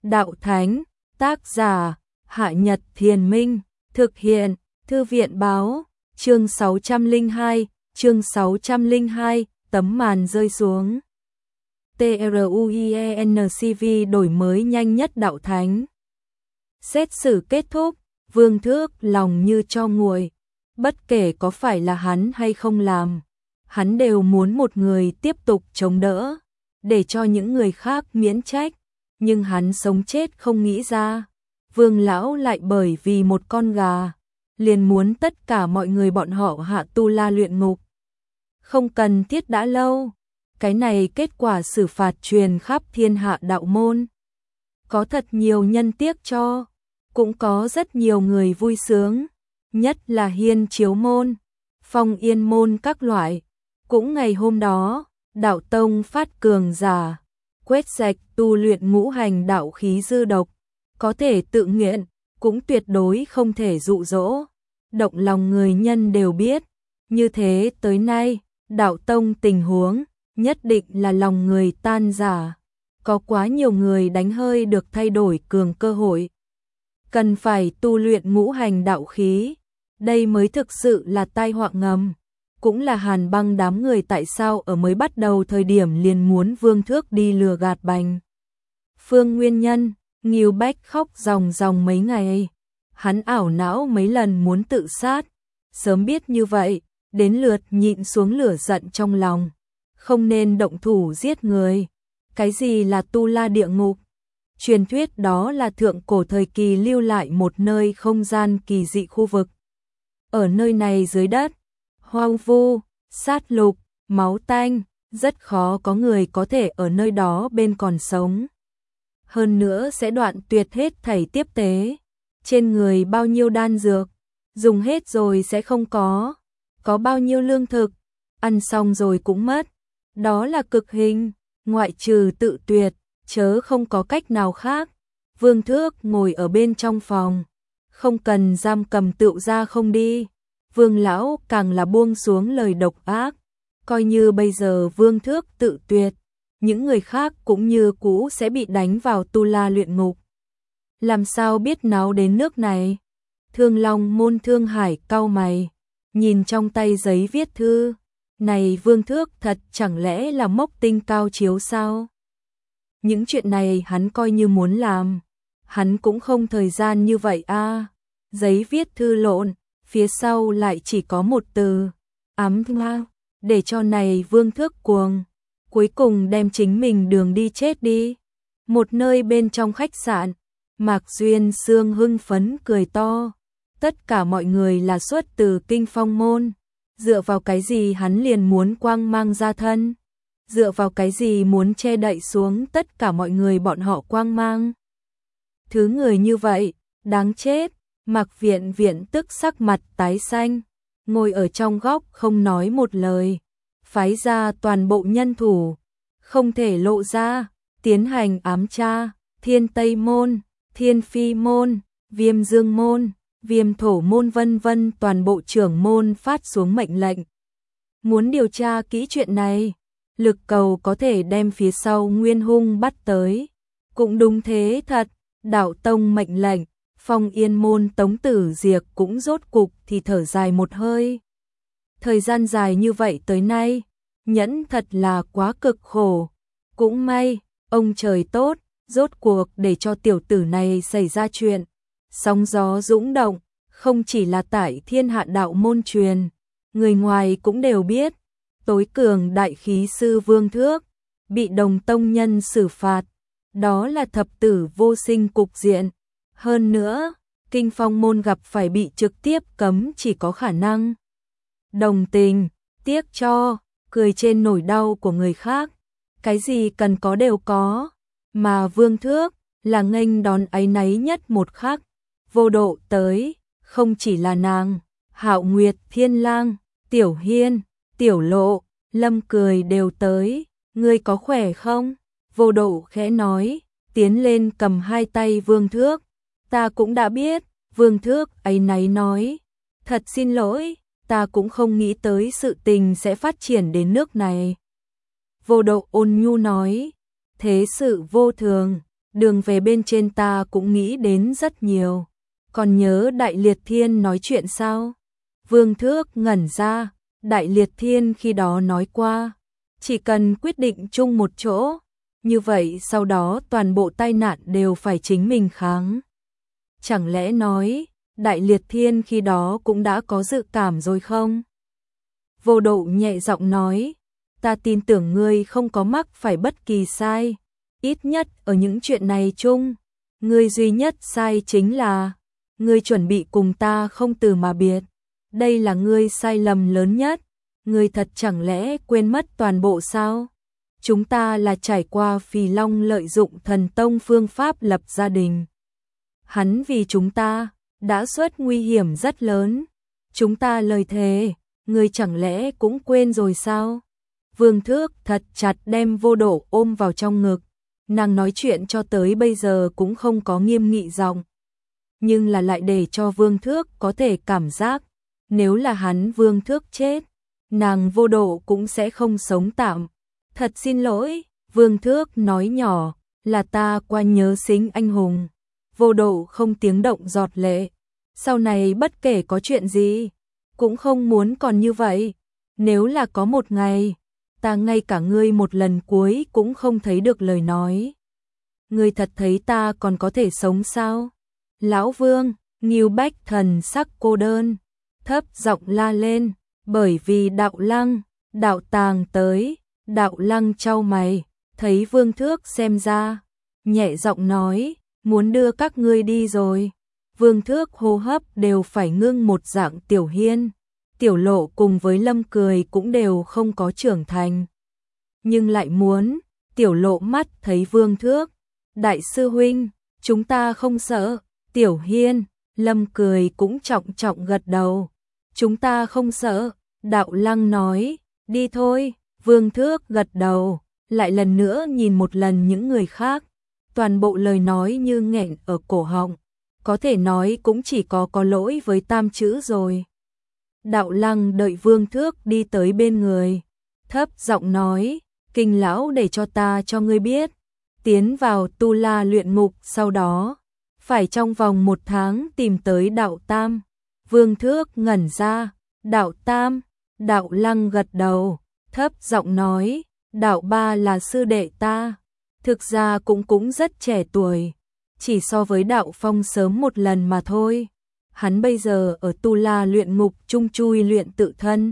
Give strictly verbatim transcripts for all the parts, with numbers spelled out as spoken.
đạo thánh, tác giả, Hạ Nhật Thiền Minh, thực hiện, Thư viện báo, chương sáu trăm lẻ hai, chương sáu trăm lẻ hai, tấm màn rơi xuống. TRUIENCV đổi mới nhanh nhất đạo thánh. Xét xử kết thúc, Vương Thước lòng như tro nguội, bất kể có phải là hắn hay không làm, hắn đều muốn một người tiếp tục chống đỡ, để cho những người khác miễn trách, nhưng hắn sống chết không nghĩ ra, Vương lão lại bởi vì một con gà, liền muốn tất cả mọi người bọn họ hạ tu la luyện ngục. Không cần thiết đã lâu, cái này kết quả xử phạt truyền khắp thiên hạ đạo môn. Có thật nhiều nhân tiếc cho, cũng có rất nhiều người vui sướng, nhất là Hiên Chiếu môn, Phong Yên môn các loại. Cũng ngày hôm đó, đạo tông phát cường giả, quét sạch tu luyện ngũ hành đạo khí dư độc, có thể tự nguyện, cũng tuyệt đối không thể dụ dỗ, động lòng người nhân đều biết. Như thế tới nay, đạo tông tình huống, nhất định là lòng người tan rã, có quá nhiều người đánh hơi được thay đổi cường cơ hội. Cần phải tu luyện ngũ hành đạo khí, đây mới thực sự là tai họa ngầm. Cũng là Hàn Băng đám người tại sao ở mới bắt đầu thời điểm liền muốn Vương Thước đi lừa gạt Bành Phương nguyên nhân. Ngưu Bách khóc ròng ròng mấy ngày, hắn ảo não mấy lần muốn tự sát, sớm biết như vậy, đến lượt nhịn xuống lửa giận trong lòng, không nên động thủ giết người. Cái gì là tu la địa ngục? Truyền thuyết đó là thượng cổ thời kỳ lưu lại một nơi không gian kỳ dị khu vực. Ở nơi này dưới đất, hoang vu, sát lục, máu tanh, rất khó có người có thể ở nơi đó bên còn sống. Hơn nữa sẽ đoạn tuyệt hết thảy tiếp tế, trên người bao nhiêu đan dược, dùng hết rồi sẽ không có, có bao nhiêu lương thực, ăn xong rồi cũng mất, đó là cực hình, ngoại trừ tự tuyệt, chớ không có cách nào khác. Vương Thước ngồi ở bên trong phòng, không cần giam cầm tựu ra không đi, Vương lão càng là buông xuống lời độc ác, coi như bây giờ Vương Thước tự tuyệt, những người khác cũng như cũ sẽ bị đánh vào tu la luyện ngục. Làm sao biết náo đến nước này? Thương Long môn Thương Hải cau mày, nhìn trong tay giấy viết thư, này Vương Thước thật chẳng lẽ là mốc tinh cao chiếu sao? Những chuyện này hắn coi như muốn làm, hắn cũng không thời gian như vậy a. À. Giấy viết thư lộn, phía sau lại chỉ có một từ, ám nga, để cho này Vương Thước cuồng, cuối cùng đem chính mình đường đi chết đi. Một nơi bên trong khách sạn, Mạc Duyên Sương hưng phấn cười to, tất cả mọi người là xuất từ Kinh Phong môn, dựa vào cái gì hắn liền muốn quang mang ra thân, dựa vào cái gì muốn che đậy xuống tất cả mọi người bọn họ quang mang. Thứ người như vậy, đáng chết. Mạc Viện Viện tức sắc mặt tái xanh, ngồi ở trong góc không nói một lời, phái ra toàn bộ nhân thủ, không thể lộ ra, tiến hành ám tra, Thiên Tây môn, Thiên Phi môn, Viêm Dương môn, Viêm Thổ môn vân vân, toàn bộ trưởng môn phát xuống mệnh lệnh. Muốn điều tra kỹ chuyện này, lực cầu có thể đem phía sau Nguyên Hung bắt tới. Cũng đúng thế thật, đạo tông mệnh lệnh, Phong Yên môn Tống Tử Diệp cũng rốt cục thì thở dài một hơi. Thời gian dài như vậy tới nay, nhẫn thật là quá cực khổ. Cũng may, ông trời tốt, rốt cuộc để cho tiểu tử này xảy ra chuyện. Sóng gió dũng động, không chỉ là tại thiên hạ đạo môn truyền, người ngoài cũng đều biết. Tối cường đại khí sư Vương Thước, bị đồng tông nhân xử phạt, đó là thập tử vô sinh cục diện. Hơn nữa, Kinh Phong môn gặp phải bị trực tiếp cấm chỉ có khả năng. Đồng tình, tiếc cho, cười trên nỗi đau của người khác, cái gì cần có đều có, mà Vương Thước là nghênh đón áy náy nhất một khắc. Vô Độ tới, không chỉ là nàng, Hạo Nguyệt, Thiên Lang, Tiểu Hiên, Tiểu Lộ, Lâm Cười đều tới, ngươi có khỏe không? Vô Độ khẽ nói, tiến lên cầm hai tay Vương Thước. Ta cũng đã biết, Vương Thước áy náy nói, thật xin lỗi, ta cũng không nghĩ tới sự tình sẽ phát triển đến nước này. Vô Độ ôn nhu nói, thế sự vô thường, đường về bên trên ta cũng nghĩ đến rất nhiều. Còn nhớ Đại Liệt Thiên nói chuyện sao? Vương Thước ngẩn ra, Đại Liệt Thiên khi đó nói qua, chỉ cần quyết định chung một chỗ, như vậy sau đó toàn bộ tai nạn đều phải chính mình kháng. Chẳng lẽ nói, Đại Liệt Thiên khi đó cũng đã có dự cảm rồi không? Vô Độ nhẹ giọng nói, ta tin tưởng ngươi không có mắc phải bất kỳ sai, ít nhất ở những chuyện này chung, ngươi duy nhất sai chính là, ngươi chuẩn bị cùng ta không từ mà biệt, đây là ngươi sai lầm lớn nhất, ngươi thật chẳng lẽ quên mất toàn bộ sao? Chúng ta là trải qua Phì Long lợi dụng thần tông phương pháp lập gia đình. Hắn vì chúng ta, đã xuất nguy hiểm rất lớn, chúng ta lời thề, ngươi chẳng lẽ cũng quên rồi sao? Vương Thước thật chặt đem Vô Độ ôm vào trong ngực, nàng nói chuyện cho tới bây giờ cũng không có nghiêm nghị giọng, nhưng là lại để cho Vương Thước có thể cảm giác, nếu là hắn Vương Thước chết, nàng Vô Độ cũng sẽ không sống tạm. Thật xin lỗi, Vương Thước nói nhỏ, là ta qua nhớ xính anh hùng. Vô Độ không tiếng động giọt lệ, sau này bất kể có chuyện gì, cũng không muốn còn như vậy. Nếu là có một ngày, ta ngay cả ngươi một lần cuối cũng không thấy được lời nói. Ngươi thật thấy ta còn có thể sống sao? Lão Vương, Ngưu Bách thần sắc cô đơn, thấp giọng la lên, bởi vì Đạo Lăng, Đạo Tàng tới. Đạo Lăng chau mày, thấy Vương Thước xem ra, nhẹ giọng nói, muốn đưa các ngươi đi rồi. Vương Thước hô hấp đều phải ngưng một dạng. Tiểu Hiên, Tiểu Lộ cùng với Lâm Cười cũng đều không có trưởng thành, nhưng lại muốn. Tiểu Lộ mắt thấy Vương Thước, đại sư huynh, chúng ta không sợ. Tiểu Hiên, Lâm Cười cũng trọng trọng gật đầu, chúng ta không sợ. Đạo Lăng nói, đi thôi. Vương Thước gật đầu, lại lần nữa nhìn một lần những người khác, toàn bộ lời nói như nghẹn ở cổ họng, có thể nói cũng chỉ có có lỗi với tam chữ rồi. Đạo Lăng đợi Vương Thước đi tới bên người, thấp giọng nói, Kinh lão để cho ta cho ngươi biết, tiến vào Tu La luyện ngục sau đó, phải trong vòng một tháng tìm tới Đạo Tam. Vương Thước ngẩn ra, Đạo Tam, Đạo Lăng gật đầu, thấp giọng nói, Đạo Ba là sư đệ ta, thực ra cũng cũng rất trẻ tuổi, chỉ so với Đạo Phong sớm một lần mà thôi. Hắn bây giờ ở Tu La luyện ngục chung chui luyện tự thân.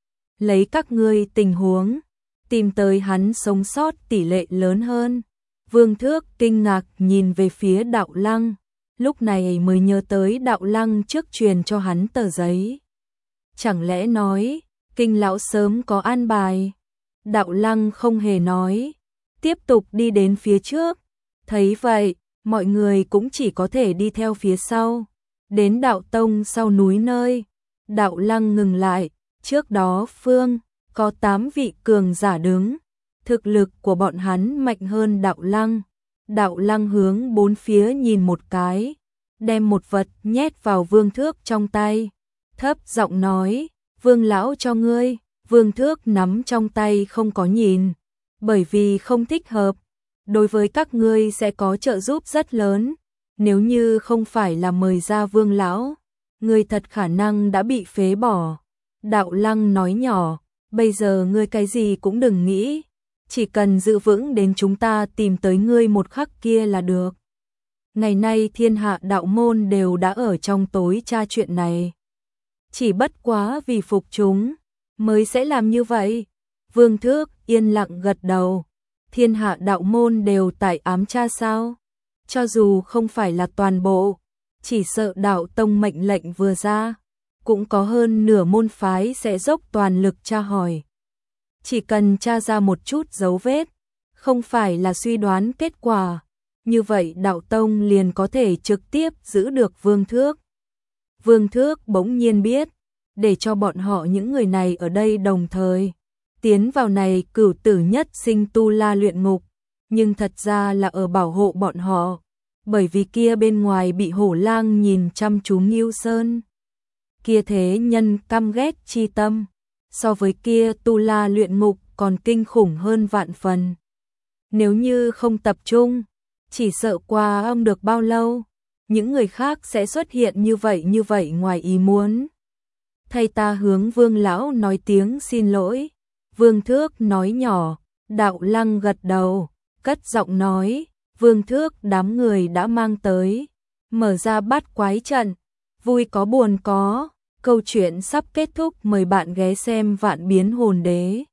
Lấy các ngươi tình huống, tìm tới hắn sống sót tỷ lệ lớn hơn. Vương Thước kinh ngạc nhìn về phía Đạo Lăng, lúc này mới nhớ tới Đạo Lăng trước truyền cho hắn tờ giấy. Chẳng lẽ nói, Kinh lão sớm có an bài? Đạo Lăng không hề nói, tiếp tục đi đến phía trước. Thấy vậy, mọi người cũng chỉ có thể đi theo phía sau. Đến Đạo Tông sau núi nơi, Đạo Lăng ngừng lại, trước đó phương, có tám vị cường giả đứng. Thực lực của bọn hắn mạnh hơn Đạo Lăng. Đạo Lăng hướng bốn phía nhìn một cái, đem một vật nhét vào Vương Thước trong tay. Thấp giọng nói, Vương lão cho ngươi. Vương Thước nắm trong tay không có nhìn, bởi vì không thích hợp. Đối với các ngươi sẽ có trợ giúp rất lớn. Nếu như không phải là mời ra Vương lão, ngươi thật khả năng đã bị phế bỏ. Đạo Lăng nói nhỏ, bây giờ ngươi cái gì cũng đừng nghĩ, chỉ cần giữ vững đến chúng ta tìm tới ngươi một khắc kia là được. Ngày nay thiên hạ đạo môn đều đã ở trong tối tra chuyện này, chỉ bất quá vì phục chúng mới sẽ làm như vậy. Vương Thước yên lặng gật đầu. Thiên hạ đạo môn đều tại ám tra sao? Cho dù không phải là toàn bộ, chỉ sợ Đạo Tông mệnh lệnh vừa ra, cũng có hơn nửa môn phái sẽ dốc toàn lực tra hỏi. Chỉ cần tra ra một chút dấu vết, không phải là suy đoán kết quả, như vậy Đạo Tông liền có thể trực tiếp giữ được Vương Thước. Vương Thước bỗng nhiên biết, để cho bọn họ những người này ở đây đồng thời tiến vào này cửu tử nhất sinh Tu La luyện ngục, nhưng thật ra là ở bảo hộ bọn họ, bởi vì kia bên ngoài bị hổ lang nhìn chăm chú Ngưu Sơn. Kia thế nhân căm ghét chi tâm, so với kia Tu La luyện ngục còn kinh khủng hơn vạn phần. Nếu như không tập trung, chỉ sợ qua ông được bao lâu, những người khác sẽ xuất hiện như vậy như vậy ngoài ý muốn. Thay ta hướng Vương lão nói tiếng xin lỗi. Vương Thước nói nhỏ, Đạo Lăng gật đầu, cất giọng nói, Vương Thước đám người đã mang tới, mở ra bát quái trận, vui có buồn có, câu chuyện sắp kết thúc, mời bạn ghé xem Vạn Biến Hồn Đế.